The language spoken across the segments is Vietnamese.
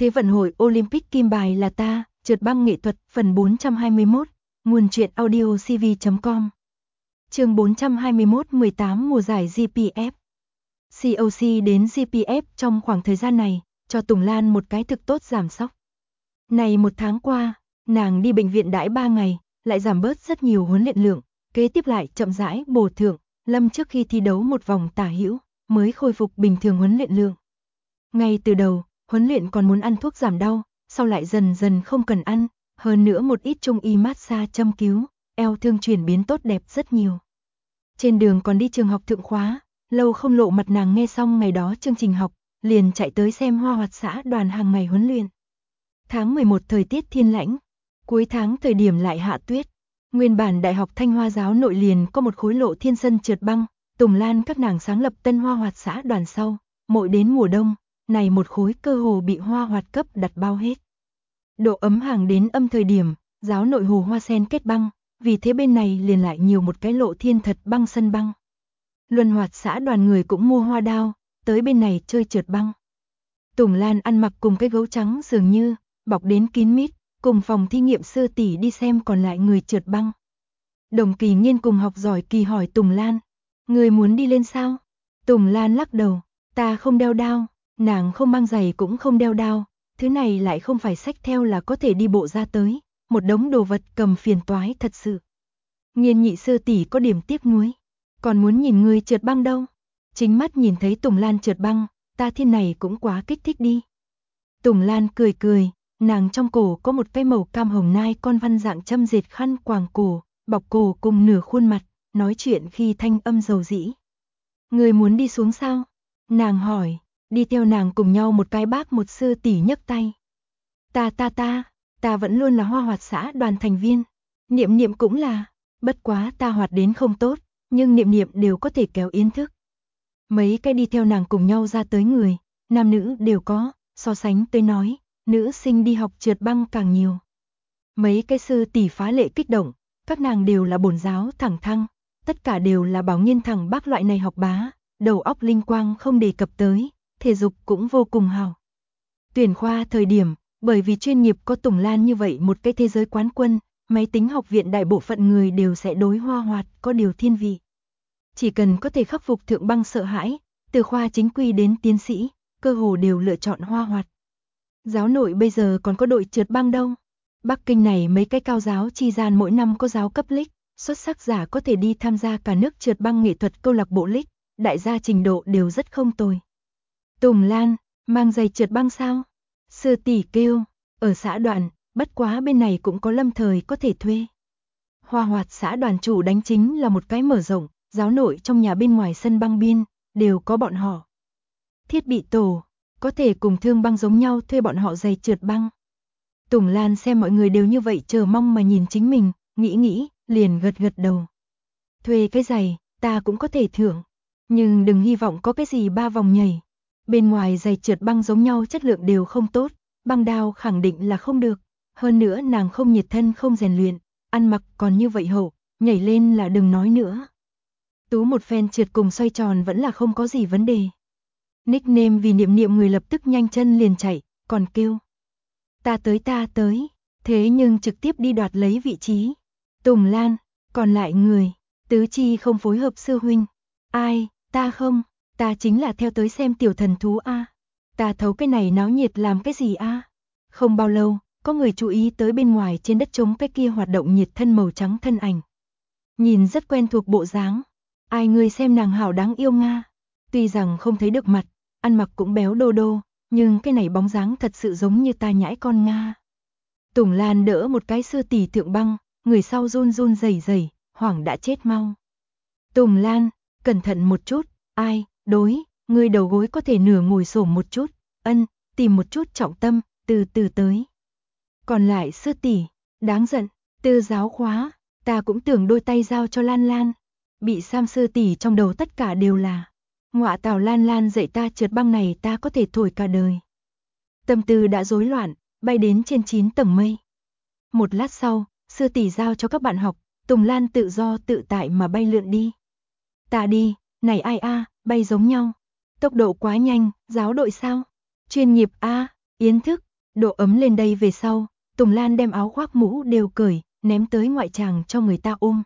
Thế vận hội Olympic kim bài là ta, trượt băng nghệ thuật, phần 421, nguồn truyện audio cv.com. Chương 421, 18 mùa giải GPF. COC đến GPF trong khoảng thời gian này, cho Tùng Lan một cái thực tốt giảm sóc. Này một tháng qua, nàng đi bệnh viện đãi 3 ngày, lại giảm bớt rất nhiều huấn luyện lượng, kế tiếp lại chậm rãi bổ thượng, lâm trước khi thi đấu một vòng tả hữu, mới khôi phục bình thường huấn luyện lượng. Ngay từ đầu, huấn luyện còn muốn ăn thuốc giảm đau, sau lại dần dần không cần ăn, hơn nữa một ít trung y massage châm cứu, eo thương chuyển biến tốt đẹp rất nhiều. Trên đường còn đi trường học thượng khóa, lâu không lộ mặt nàng nghe xong ngày đó chương trình học, liền chạy tới xem Hoa Hoạt xã đoàn hàng ngày huấn luyện. Tháng 11 thời tiết thiên lãnh, cuối tháng thời điểm lại hạ tuyết. Nguyên bản Đại học Thanh Hoa giáo nội liền có một khối lộ thiên sân trượt băng, Tùng Lan các nàng sáng lập tân Hoa Hoạt xã đoàn sau, mỗi đến mùa đông, này một khối cơ hồ bị Hoa Hoạt cấp đặt bao hết. Độ ấm hàng đến âm thời điểm, giáo nội hồ hoa sen kết băng, vì thế bên này liền lại nhiều một cái lộ thiên thật băng sân băng. Luân Hoạt xã đoàn người cũng mua hoa đao, tới bên này chơi trượt băng. Tùng Lan ăn mặc cùng cái gấu trắng dường như, bọc đến kín mít, cùng phòng thí nghiệm sư tỷ đi xem còn lại người trượt băng. Đồng Kỳ Nghiên cùng học giỏi kỳ hỏi Tùng Lan, người muốn đi lên sao? Tùng Lan lắc đầu, ta không đeo đao, nàng không mang giày cũng không đeo đao, thứ này lại không phải xách theo là có thể đi bộ ra tới, một đống đồ vật cầm phiền toái thật sự. Nghiên nhị sư tỷ có điểm tiếc nuối, còn muốn nhìn người trượt băng đâu. Chính mắt nhìn thấy Tùng Lan trượt băng, ta thiên này cũng quá kích thích đi. Tùng Lan cười cười, nàng trong cổ có một cái màu cam hồng nai con văn dạng châm dệt khăn quàng cổ, bọc cổ cùng nửa khuôn mặt, nói chuyện khi thanh âm dầu dĩ. Người muốn đi xuống sao? Nàng hỏi, đi theo nàng cùng nhau một cái bác một sư tỷ nhấc tay. Ta vẫn luôn là Hoa Hoạt xã đoàn thành viên. Niệm Niệm cũng là, bất quá ta hoạt đến không tốt, nhưng Niệm Niệm đều có thể kéo yến thức. Mấy cái đi theo nàng cùng nhau ra tới người, nam nữ đều có, so sánh tới nói, nữ sinh đi học trượt băng càng nhiều. Mấy cái sư tỷ phá lệ kích động, các nàng đều là bổn giáo thẳng thăng, tất cả đều là bảo nghiên thẳng bác loại này học bá, đầu óc linh quang không đề cập tới, thể dục cũng vô cùng hào. Tuyển khoa thời điểm, bởi vì chuyên nghiệp có Tùng Lan như vậy một cái thế giới quán quân, máy tính học viện đại bộ phận người đều sẽ đối Hoa Hoạt có điều thiên vị. Chỉ cần có thể khắc phục thượng băng sợ hãi, từ khoa chính quy đến tiến sĩ, cơ hồ đều lựa chọn Hoa Hoạt. Giáo nội bây giờ còn có đội trượt băng đâu. Bắc Kinh này mấy cái cao giáo chi gian mỗi năm có giáo cấp league, xuất sắc giả có thể đi tham gia cả nước trượt băng nghệ thuật câu lạc bộ league, đại gia trình độ đều rất không tồi. Tùng Lan, mang giày trượt băng sao? Sư tỷ kêu, ở xã đoàn, bất quá bên này cũng có lâm thời có thể thuê. Hoa Hoạt xã đoàn chủ đánh chính là một cái mở rộng, giáo nội trong nhà bên ngoài sân băng biên, đều có bọn họ. Thiết bị tổ, có thể cùng Thương Băng giống nhau thuê bọn họ giày trượt băng. Tùng Lan xem mọi người đều như vậy chờ mong mà nhìn chính mình, nghĩ, liền gật gật đầu. Thuê cái giày, ta cũng có thể thưởng, nhưng đừng hy vọng có cái gì 3 vòng nhảy. Bên ngoài giày trượt băng giống nhau chất lượng đều không tốt, băng đao khẳng định là không được. Hơn nữa nàng không nhiệt thân không rèn luyện, ăn mặc còn như vậy hậu, nhảy lên là đừng nói nữa. Tú một phen trượt cùng xoay tròn vẫn là không có gì vấn đề. Nickname vì Niệm Niệm người lập tức nhanh chân liền chạy, còn kêu. Ta tới, thế nhưng trực tiếp đi đoạt lấy vị trí. Tùng Lan, còn lại người, tứ chi không phối hợp sư huynh. Ai, ta không, ta chính là theo tới xem tiểu thần thú a. Ta thấu cái này náo nhiệt làm cái gì a? Không bao lâu, có người chú ý tới bên ngoài trên đất trống cái kia hoạt động nhiệt thân màu trắng thân ảnh. Nhìn rất quen thuộc bộ dáng. Ai người xem nàng hảo đáng yêu nga. Tuy rằng không thấy được mặt, ăn mặc cũng béo đô đô, nhưng cái này bóng dáng thật sự giống như ta nhãi con nga. Tùng Lan đỡ một cái sư tỷ thượng băng, người sau run run rẩy rẩy, hoảng đã chết mau. Tùng Lan, cẩn thận một chút, ai, đối, người đầu gối có thể nửa ngồi xổm một chút, tìm một chút trọng tâm, từ từ tới. Còn lại sư tỷ, đáng giận, tư giáo khóa, ta cũng tưởng đôi tay giao cho Lan Lan. Bị Sam sư tỷ trong đầu tất cả đều là, ngọa tào Lan Lan dạy ta trượt băng này ta có thể thổi cả đời. Tâm tư đã rối loạn, bay đến trên 9 tầng mây. Một lát sau, sư tỷ giao cho các bạn học, Tùng Lan tự do tự tại mà bay lượn đi. Ta đi, này ai a, bay giống nhau. Tốc độ quá nhanh, giáo đội sao? Chuyên nghiệp a, yến thức, Độ ấm lên đây về sau, Tùng Lan đem áo khoác mũ đều cởi, ném tới ngoại tràng cho người ta ôm.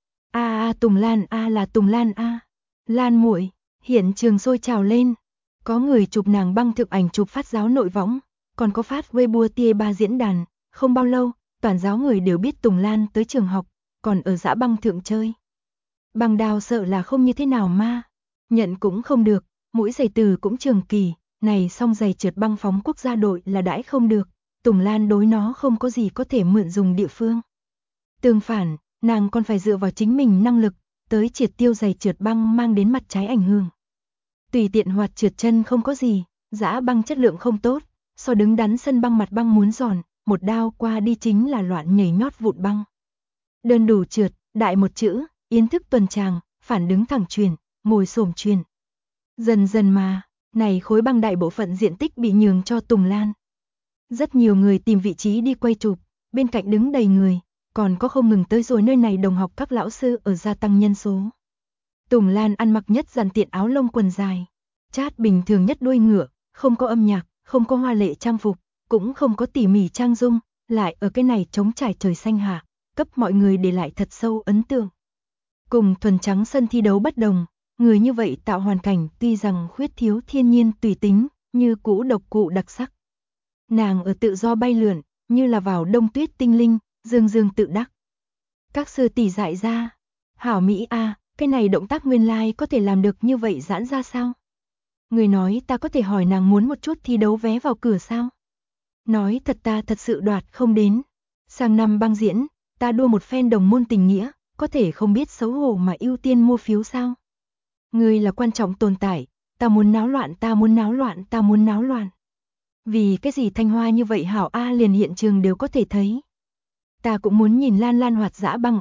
Tùng Lan là Tùng Lan Lan muội, hiện trường sôi trào lên. Có người chụp nàng băng thực ảnh chụp phát giáo nội võng, còn có phát Weibo tia ba diễn đàn, không bao lâu, toàn giáo người đều biết Tùng Lan tới trường học, còn ở dã băng thượng chơi. Băng đào sợ là không như thế nào mà, nhận cũng không được, mũi giày từ cũng trường kỳ, này song giày trượt băng phóng quốc gia đội là đãi không được, Tùng Lan đối nó không có gì có thể mượn dùng địa phương. Tương phản, nàng còn phải dựa vào chính mình năng lực, tới triệt tiêu giày trượt băng mang đến mặt trái ảnh hưởng. Tùy tiện hoạt trượt chân không có gì, dã băng chất lượng không tốt, so đứng đắn sân băng mặt băng muốn giòn, một đao qua đi chính là loạn nhảy nhót vụn băng. Đơn đủ trượt, đại một chữ, yến thức tuần tràng, phản đứng thẳng truyền, ngồi xổm truyền. Dần dần mà, này khối băng đại bộ phận diện tích bị nhường cho Tùng Lan. Rất nhiều người tìm vị trí đi quay chụp, bên cạnh đứng đầy người, còn có không ngừng tới rồi nơi này đồng học các lão sư ở gia tăng nhân số. Tùng Lan ăn mặc nhất dàn tiện áo lông quần dài, chát bình thường nhất đuôi ngựa, không có âm nhạc, không có hoa lệ trang phục, cũng không có tỉ mỉ trang dung, lại ở cái này trống trải trời xanh hạ, cấp mọi người để lại thật sâu ấn tượng. Cùng thuần trắng sân thi đấu bất đồng, người như vậy tạo hoàn cảnh tuy rằng khuyết thiếu thiên nhiên tùy tính, như cũ độc cụ đặc sắc. Nàng ở tự do bay lượn, như là vào đông tuyết tinh linh, dương dương tự đắc. Các sư tỷ dại ra, hảo mỹ cái này động tác nguyên lai có thể làm được như vậy giãn ra sao? Người nói ta có thể hỏi nàng muốn một chút thi đấu vé vào cửa sao? Nói thật ta thật sự đoạt không đến. Sang năm băng diễn, ta đua một phen đồng môn tình nghĩa, có thể không biết xấu hổ mà ưu tiên mua phiếu sao? Người là quan trọng tồn tại, ta muốn náo loạn, ta muốn náo loạn, ta muốn náo loạn. Vì cái gì Thanh Hoa như vậy hảo liền hiện trường đều có thể thấy. Ta cũng muốn nhìn Lan Lan hoạt dã băng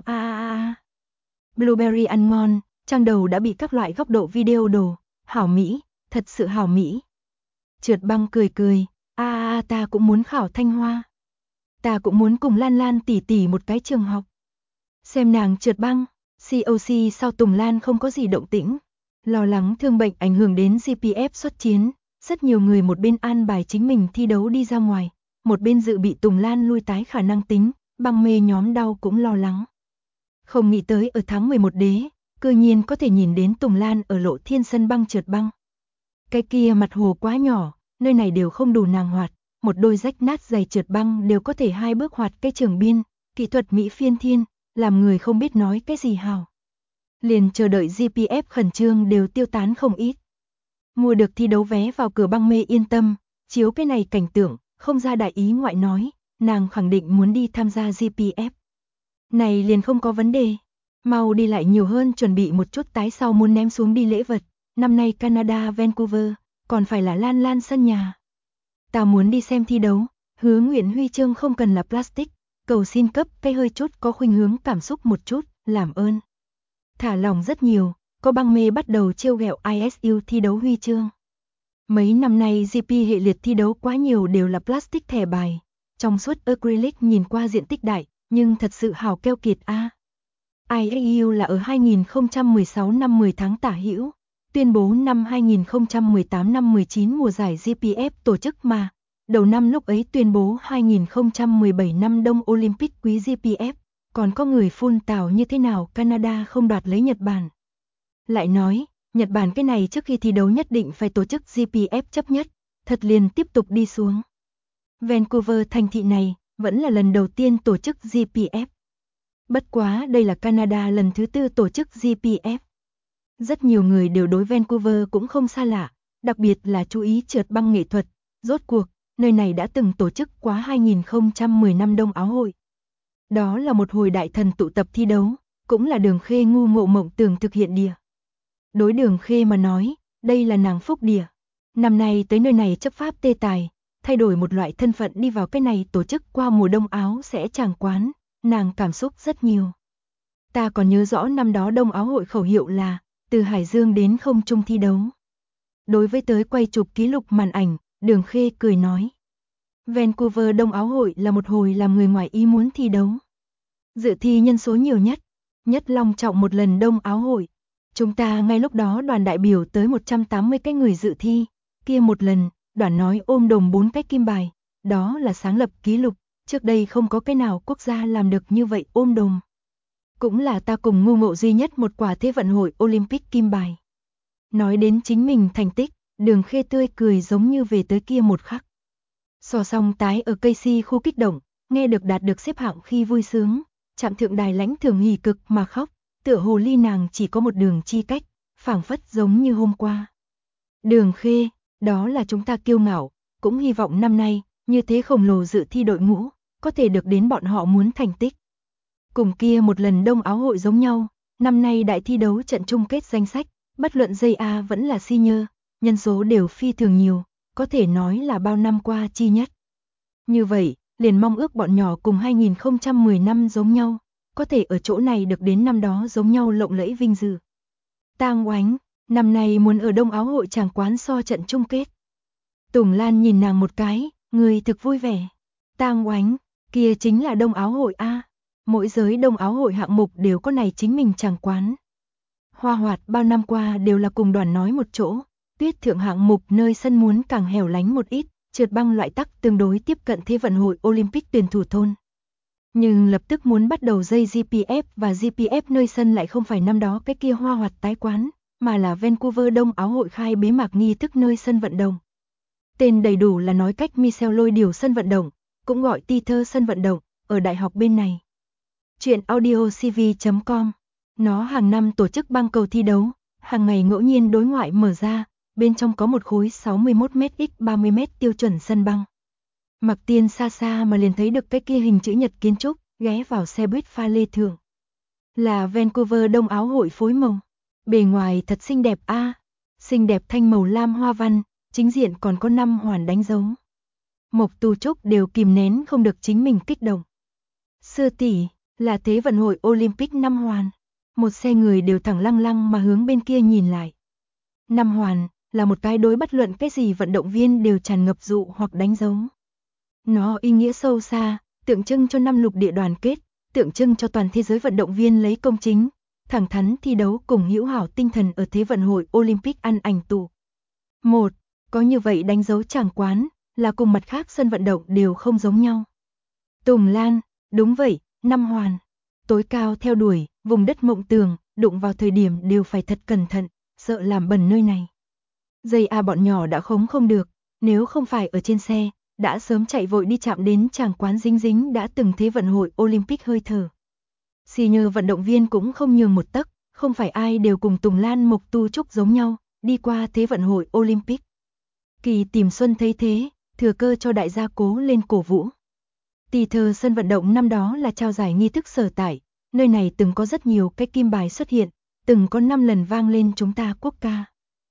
Blueberry ăn ngon, trang đầu đã bị các loại góc độ video đồ, hảo mỹ, thật sự hảo mỹ. Trượt băng cười cười, ta cũng muốn khảo Thanh Hoa. Ta cũng muốn cùng Lan Lan tỉ tỉ một cái trường học. Xem nàng trượt băng, COC sau Tùng Lan không có gì động tĩnh. Lo lắng thương bệnh ảnh hưởng đến GPF xuất chiến, rất nhiều người một bên an bài chính mình thi đấu đi ra ngoài, một bên dự bị Tùng Lan lui tái khả năng tính, băng mê nhóm đau cũng lo lắng. Không nghĩ tới ở tháng 11 đế, cư nhiên có thể nhìn đến Tùng Lan ở Lộ Thiên sân băng trượt băng. Cái kia mặt hồ quá nhỏ, nơi này đều không đủ nàng hoạt, một đôi rách nát giày trượt băng đều có thể 2 bước hoạt cái trường biên, kỹ thuật mỹ phiên thiên, làm người không biết nói cái gì hào. Liền chờ đợi GPF khẩn trương đều tiêu tán không ít. Mua được thi đấu vé vào cửa băng mê yên tâm, chiếu cái này cảnh tượng, không ra đại ý ngoại nói, nàng khẳng định muốn đi tham gia GPF. Này liền không có vấn đề, mau đi lại nhiều hơn chuẩn bị một chút tái sau muốn ném xuống đi lễ vật, năm nay Canada Vancouver, còn phải là Lan Lan sân nhà. Ta muốn đi xem thi đấu, hứa nguyện huy chương không cần là plastic, cầu xin cấp cái hơi chút có khuynh hướng cảm xúc một chút, làm ơn. Thả lòng rất nhiều, có băng mê bắt đầu trêu ghẹo ISU thi đấu huy chương. Mấy năm nay GP hệ liệt thi đấu quá nhiều đều là plastic thẻ bài, trong suốt acrylic nhìn qua diện tích đại, nhưng thật sự hào keo kiệt ISU là ở 2016 năm 10 tháng tả hữu, tuyên bố năm 2018 năm 19 mùa giải GPF tổ chức mà, đầu năm lúc ấy tuyên bố 2017 năm Đông Olympic quý GPF, còn có người phun tào như thế nào Canada không đoạt lấy Nhật Bản. Lại nói, Nhật Bản cái này trước khi thi đấu nhất định phải tổ chức GPF chấp nhất, thật liền tiếp tục đi xuống. Vancouver thành thị này, vẫn là lần đầu tiên tổ chức GPF. Bất quá đây là Canada lần thứ 4 tổ chức GPF. Rất nhiều người đều đối Vancouver cũng không xa lạ, đặc biệt là chú ý trượt băng nghệ thuật. Rốt cuộc, nơi này đã từng tổ chức quá 2010 năm Đông Áo Hội. Đó là một hồi đại thần tụ tập thi đấu, cũng là Đường Khê ngu ngộ mộng tưởng thực hiện địa. Đối Đường Khê mà nói, đây là nàng phúc địa. Năm nay tới nơi này chấp pháp tê tài, thay đổi một loại thân phận đi vào cái này tổ chức qua mùa đông áo sẽ tràng quán, nàng cảm xúc rất nhiều. Ta còn nhớ rõ năm đó Đông Áo Hội khẩu hiệu là, từ Hải Dương đến không trung thi đấu. Đối với tới quay chụp ký lục màn ảnh, Đường Khê cười nói. Vancouver Đông Áo Hội là một hồi làm người ngoài ý muốn thi đấu. Dự thi nhân số nhiều nhất long trọng một lần Đông Áo Hội. Chúng ta ngay lúc đó đoàn đại biểu tới 180 cái người dự thi, kia một lần, đoàn nói ôm đồm 4 cái kim bài, đó là sáng lập kỷ lục, trước đây không có cái nào quốc gia làm được như vậy ôm đồm. Cũng là ta cùng Ngô Ngộ duy nhất một quả Thế vận hội Olympic kim bài. Nói đến chính mình thành tích, Đường Khê tươi cười giống như về tới kia một khắc. So song tái ở cây si khu kích động, nghe được đạt được xếp hạng khi vui sướng, chạm thượng đài lãnh thưởng hỉ cực mà khóc, tựa hồ ly nàng chỉ có một đường chi cách, phảng phất giống như hôm qua. Đường Khê, đó là chúng ta kiêu ngạo, cũng hy vọng năm nay, như thế khổng lồ dự thi đội ngũ, có thể được đến bọn họ muốn thành tích. Cùng kia một lần đông áo hội giống nhau, năm nay đại thi đấu trận chung kết danh sách, bất luận JA vẫn là senior, nhân số đều phi thường nhiều, có thể nói là bao năm qua chi nhất. Như vậy, liền mong ước bọn nhỏ cùng 2010 năm giống nhau, có thể ở chỗ này được đến năm đó giống nhau lộng lẫy vinh dự. Tang Oánh, năm nay muốn ở đông áo hội tràng quán so trận chung kết. Tùng Lan nhìn nàng một cái, người thực vui vẻ. Tang Oánh, kia chính là đông áo hội A. Mỗi giới đông áo hội hạng mục đều có này chính mình tràng quán. Hoa Hoạt bao năm qua đều là cùng đoàn nói một chỗ, tuyết thượng hạng mục nơi sân muốn càng hẻo lánh một ít, trượt băng loại tắc tương đối tiếp cận Thế vận hội Olympic tuyển thủ thôn. Nhưng lập tức muốn bắt đầu dây GPF và GPF nơi sân lại không phải năm đó cái kia Hoa Hoạt tái quán, mà là Vancouver đông áo hội khai bế mạc nghi thức nơi sân vận động. Tên đầy đủ là nói cách Michel Lôi điều sân vận động, cũng gọi Teeter sân vận động, ở đại học bên này. Chuyện audiocv.com. Nó hàng năm tổ chức băng cầu thi đấu, hàng ngày ngẫu nhiên đối ngoại mở ra, bên trong có một khối 61m x 30m tiêu chuẩn sân băng. Mặc Tiên xa xa mà liền thấy được cái kia hình chữ nhật kiến trúc, ghé vào xe buýt pha lê thượng. Là Vancouver đông áo hội phối màu. Bề ngoài thật xinh đẹp a, xinh đẹp thanh màu lam hoa văn, chính diện còn có 5 hoàn đánh dấu. Mộc Tù Trúc đều kìm nén không được chính mình kích động. Sư tỷ, là Thế vận hội Olympic 5 hoàn. Một xe người đều thẳng lăng lăng mà hướng bên kia nhìn lại. 5 hoàn là một cái đối bất luận cái gì vận động viên đều tràn ngập dụ hoặc đánh dấu. Nó ý nghĩa sâu xa, tượng trưng cho 5 lục địa đoàn kết, tượng trưng cho toàn thế giới vận động viên lấy công chính, thẳng thắn thi đấu cùng hữu hảo tinh thần ở Thế vận hội Olympic ăn ảnh tụ. 1. Có như vậy đánh dấu tràng quán, là cùng mặt khác sân vận động đều không giống nhau. Tùng Lan, đúng vậy, 5 hoàn. Tối cao theo đuổi, vùng đất mộng tưởng, đụng vào thời điểm đều phải thật cẩn thận, sợ làm bẩn nơi này. Dây A bọn nhỏ đã khống không được, nếu không phải ở trên xe, đã sớm chạy vội đi chạm đến tràng quán dính dính đã từng Thế vận hội Olympic hơi thở. Senior vận động viên cũng không nhường một tấc, không phải ai đều cùng Tùng Lan Mộc Tu Trúc giống nhau, đi qua Thế vận hội Olympic. Kỳ Tìm Xuân thấy thế, thừa cơ cho đại gia cố lên cổ vũ. Tỳ thờ sân vận động năm đó là trao giải nghi thức sở tại, nơi này từng có rất nhiều cái kim bài xuất hiện, từng có 5 lần vang lên chúng ta quốc ca.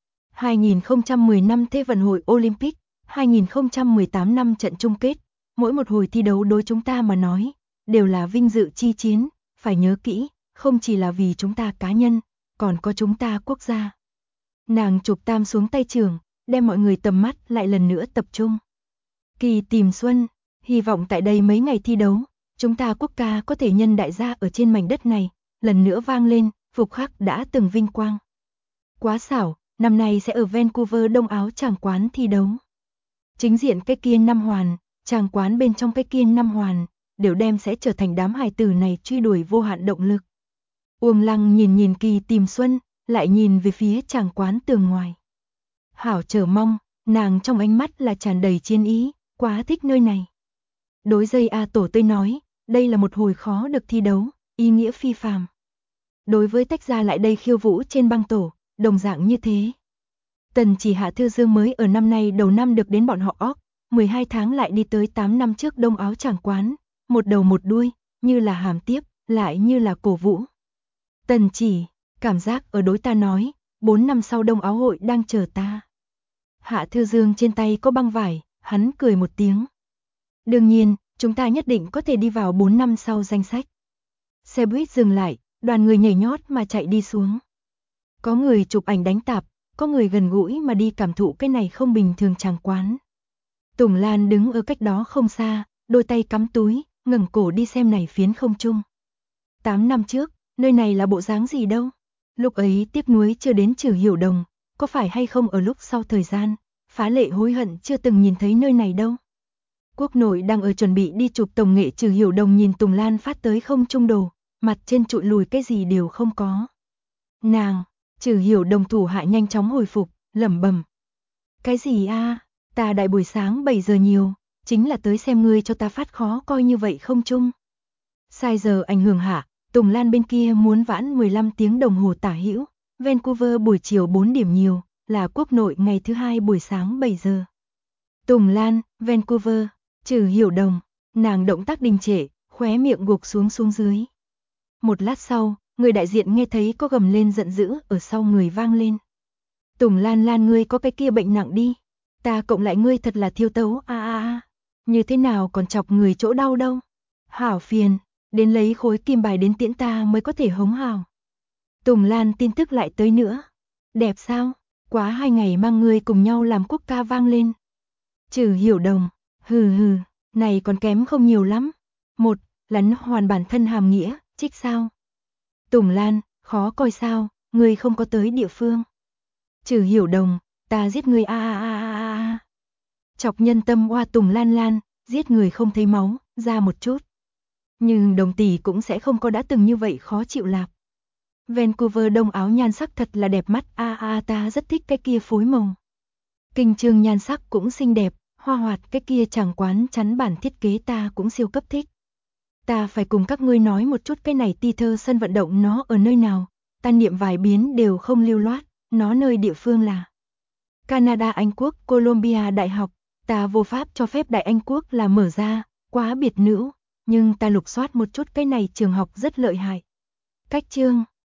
2010 năm Thế vận hội Olympic, 2018 năm trận chung kết, mỗi một hồi thi đấu đối chúng ta mà nói, đều là vinh dự chi chiến, phải nhớ kỹ, không chỉ là vì chúng ta cá nhân, còn có chúng ta quốc gia. Nàng chụp tam xuống tay trường, đem mọi người tầm mắt lại lần nữa tập trung. Kỳ Tìm Xuân, hy vọng tại đây mấy ngày thi đấu, chúng ta quốc ca có thể nhân đại gia ở trên mảnh đất này, lần nữa vang lên, phục khắc đã từng vinh quang. Quá xảo, năm nay sẽ ở Vancouver đông áo tràng quán thi đấu. Chính diện cái kia 5 hoàn, tràng quán bên trong cái kia 5 hoàn, đều đem sẽ trở thành đám hài tử này truy đuổi vô hạn động lực. Uông Lăng nhìn Kỳ Tìm Xuân, lại nhìn về phía tràng quán tường ngoài. Hảo chờ mong, nàng trong ánh mắt là tràn đầy chiến ý, quá thích nơi này. Đối dây A Tổ Tươi nói, đây là một hồi khó được thi đấu, ý nghĩa phi phàm. Đối với tách ra lại đây khiêu vũ trên băng tổ, đồng dạng như thế. Tần Chỉ Hạ Thư Dương mới ở năm nay đầu năm được đến bọn họ óc, 12 tháng lại đi tới 8 năm trước đông áo tràng quán, một đầu một đuôi, như là hàm tiếp, lại như là cổ vũ. Tần Chỉ, cảm giác ở đối ta nói, 4 năm sau đông áo hội đang chờ ta. Hạ Thư Dương trên tay có băng vải, hắn cười một tiếng. Đương nhiên, chúng ta nhất định có thể đi vào 4 năm sau danh sách. Xe buýt dừng lại, đoàn người nhảy nhót mà chạy đi xuống. Có người chụp ảnh đánh tạp, có người gần gũi mà đi cảm thụ cái này không bình thường tràng quán. Tùng Lan đứng ở cách đó không xa, đôi tay cắm túi, ngẩng cổ đi xem này phiến không trung. 8 năm trước, nơi này là bộ dáng gì đâu? Lúc ấy tiếc nuối chưa đến Trử Hiểu Đồng, có phải hay không ở lúc sau thời gian, phá lệ hối hận chưa từng nhìn thấy nơi này đâu. Quốc nội đang ở chuẩn bị đi chụp tổng nghệ Trừ Hiểu Đồng nhìn Tùng Lan phát tới không trung đồ, mặt trên trụi lùi cái gì đều không có. Nàng, Trừ Hiểu Đồng thủ hạ nhanh chóng hồi phục, lẩm bẩm. Cái gì a? Ta đại buổi sáng 7 giờ nhiều, chính là tới xem ngươi cho ta phát khó coi như vậy không chung. Sai giờ ảnh hưởng hạ, Tùng Lan bên kia muốn vãn 15 tiếng đồng hồ tả hữu, Vancouver buổi chiều 4 điểm nhiều, là quốc nội ngày thứ hai buổi sáng 7 giờ. Tùng Lan, Vancouver, Trừ Hiểu Đồng, nàng động tác đình trệ, khóe miệng gục xuống dưới. Một lát sau, người đại diện nghe thấy có gầm lên giận dữ ở sau người vang lên. Tùng Lan ngươi có cái kia bệnh nặng đi, ta cộng lại ngươi thật là thiêu tấu như thế nào còn chọc người chỗ đau đâu. Hảo phiền, đến lấy khối kim bài đến tiễn ta mới có thể hống hào. Tùng Lan tin tức lại tới nữa. Đẹp sao, quá 2 ngày mang ngươi cùng nhau làm quốc ca vang lên. Trừ Hiểu Đồng, hừ, này còn kém không nhiều lắm. Một, lắn hoàn bản thân hàm nghĩa, trích sao. Tùng Lan, khó coi sao, ngươi không có tới địa phương. Trừ Hiểu Đồng, ta giết ngươi Chọc nhân tâm oa Tùng Lan, giết người không thấy máu, ra một chút. Nhưng Đồng tỷ cũng sẽ không có đã từng như vậy khó chịu lạc. Vancouver đông áo nhan sắc thật là đẹp mắt ta rất thích cái kia phối màu. Kinh Trương nhan sắc cũng xinh đẹp, hoa hoạt cái kia chẳng quán chắn bản thiết kế ta cũng siêu cấp thích. Ta phải cùng các ngươi nói một chút cái này Teeter sân vận động nó ở nơi nào, ta niệm vài biến đều không lưu loát, nó nơi địa phương là Canada Anh Quốc, Columbia Đại học, ta vô pháp cho phép Đại Anh Quốc là mở ra, quá biệt nữ, nhưng ta lục soát một chút cái này trường học rất lợi hại. Cách chương